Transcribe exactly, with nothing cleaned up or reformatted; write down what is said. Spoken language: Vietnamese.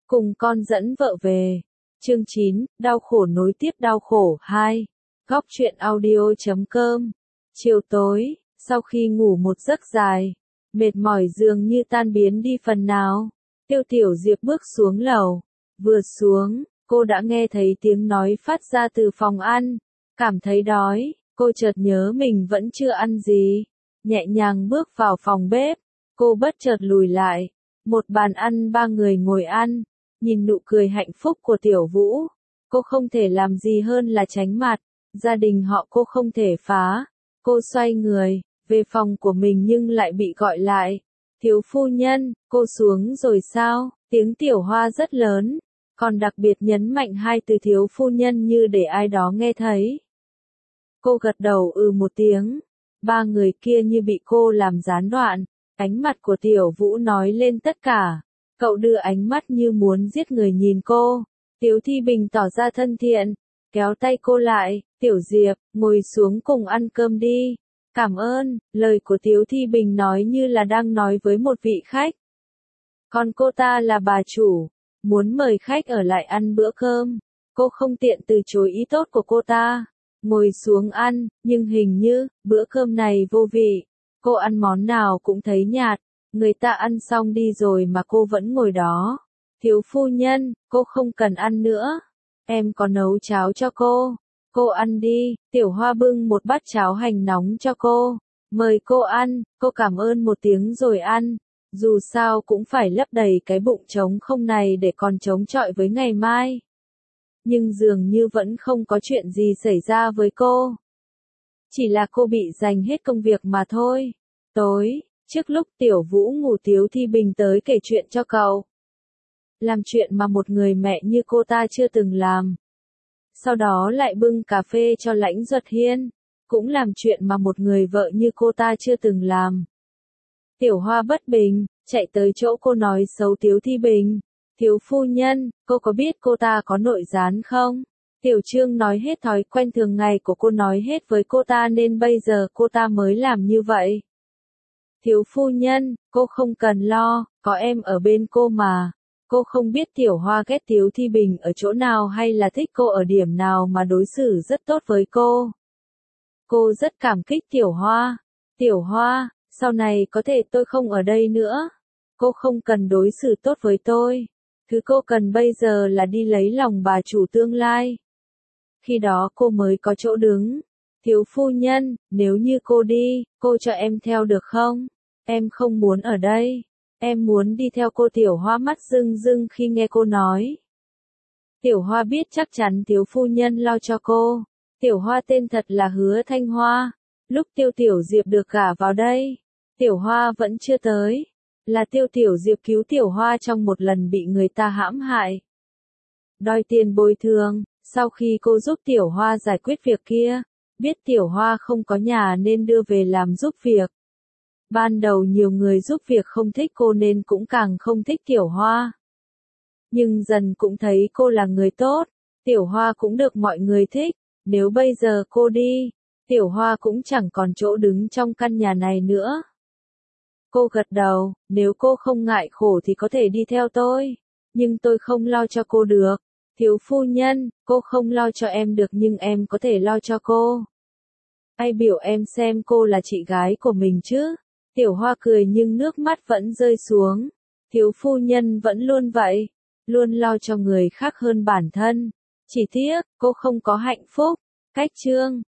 Cùng con dẫn vợ về. Chương chín, đau khổ nối tiếp đau khổ hai. Góc truyện audio chấm com. Chiều tối, sau khi ngủ một giấc dài, mệt mỏi dường như tan biến đi phần nào, Tiêu Tiểu Diệp bước xuống lầu. Vừa xuống, cô đã nghe thấy tiếng nói phát ra từ phòng ăn. Cảm thấy đói, cô chợt nhớ mình vẫn chưa ăn gì. Nhẹ nhàng bước vào phòng bếp, cô bất chợt lùi lại. Một bàn ăn ba người ngồi ăn, nhìn nụ cười hạnh phúc của Tiểu Vũ. Cô không thể làm gì hơn là tránh mặt, gia đình họ cô không thể phá. Cô xoay người, về phòng của mình nhưng lại bị gọi lại. Thiếu phu nhân, cô xuống rồi sao? Tiếng Tiểu Hoa rất lớn, còn đặc biệt nhấn mạnh hai từ thiếu phu nhân như để ai đó nghe thấy. Cô gật đầu ừ một tiếng. Ba người kia như bị cô làm gián đoạn. Ánh mắt của Tiểu Vũ nói lên tất cả. Cậu đưa ánh mắt như muốn giết người nhìn cô. Tiếu Thi Bình tỏ ra thân thiện, kéo tay cô lại. Tiểu Diệp, ngồi xuống cùng ăn cơm đi. Cảm ơn, lời của Tiếu Thi Bình nói như là đang nói với một vị khách. Còn cô ta là bà chủ, muốn mời khách ở lại ăn bữa cơm. Cô không tiện từ chối ý tốt của cô ta. Ngồi xuống ăn, nhưng hình như, bữa cơm này vô vị. Cô ăn món nào cũng thấy nhạt. Người ta ăn xong đi rồi mà cô vẫn ngồi đó. Thiếu phu nhân, cô không cần ăn nữa. Em có nấu cháo cho cô. Cô ăn đi. Tiểu Hoa bưng một bát cháo hành nóng cho cô. Mời cô ăn, cô cảm ơn một tiếng rồi ăn. Dù sao cũng phải lấp đầy cái bụng trống không này để còn chống chọi với ngày mai. Nhưng dường như vẫn không có chuyện gì xảy ra với cô. Chỉ là cô bị dành hết công việc mà thôi. Tối, trước lúc Tiểu Vũ ngủ Tiếu Thi Bình tới kể chuyện cho cậu. Làm chuyện mà một người mẹ như cô ta chưa từng làm. Sau đó lại bưng cà phê cho Lãnh Duật Hiên. Cũng làm chuyện mà một người vợ như cô ta chưa từng làm. Tiểu Hoa bất bình, chạy tới chỗ cô nói xấu Tiếu Thi Bình. Thiếu phu nhân, cô có biết cô ta có nội gián không? Tiểu Trương nói hết thói quen thường ngày của cô nói hết với cô ta nên bây giờ cô ta mới làm như vậy. Thiếu phu nhân, cô không cần lo, có em ở bên cô mà. Cô không biết Tiểu Hoa ghét Tiếu Thi Bình ở chỗ nào hay là thích cô ở điểm nào mà đối xử rất tốt với cô. Cô rất cảm kích Tiểu Hoa. Tiểu Hoa, sau này có thể tôi không ở đây nữa. Cô không cần đối xử tốt với tôi. Thứ cô cần bây giờ là đi lấy lòng bà chủ tương lai. Khi đó cô mới có chỗ đứng. Thiếu phu nhân, nếu như cô đi, cô cho em theo được không? Em không muốn ở đây. Em muốn đi theo cô. Tiểu Hoa mắt rưng rưng khi nghe cô nói. Tiểu Hoa biết chắc chắn thiếu phu nhân lo cho cô. Tiểu Hoa tên thật là Hứa Thanh Hoa. Lúc Tiêu Tiểu Diệp được gả vào đây, Tiểu Hoa vẫn chưa tới. Là Tiêu Tiểu Diệp cứu Tiểu Hoa trong một lần bị người ta hãm hại. Đòi tiền bồi thường, sau khi cô giúp Tiểu Hoa giải quyết việc kia, biết Tiểu Hoa không có nhà nên đưa về làm giúp việc. Ban đầu nhiều người giúp việc không thích cô nên cũng càng không thích Tiểu Hoa. Nhưng dần cũng thấy cô là người tốt, Tiểu Hoa cũng được mọi người thích. Nếu bây giờ cô đi, Tiểu Hoa cũng chẳng còn chỗ đứng trong căn nhà này nữa. Cô gật đầu, nếu cô không ngại khổ thì có thể đi theo tôi. Nhưng tôi không lo cho cô được. Thiếu phu nhân, cô không lo cho em được nhưng em có thể lo cho cô. Ai biểu em xem cô là chị gái của mình chứ? Tiểu Hoa cười nhưng nước mắt vẫn rơi xuống. Thiếu phu nhân vẫn luôn vậy. Luôn lo cho người khác hơn bản thân. Chỉ tiếc, cô không có hạnh phúc. Cách chương.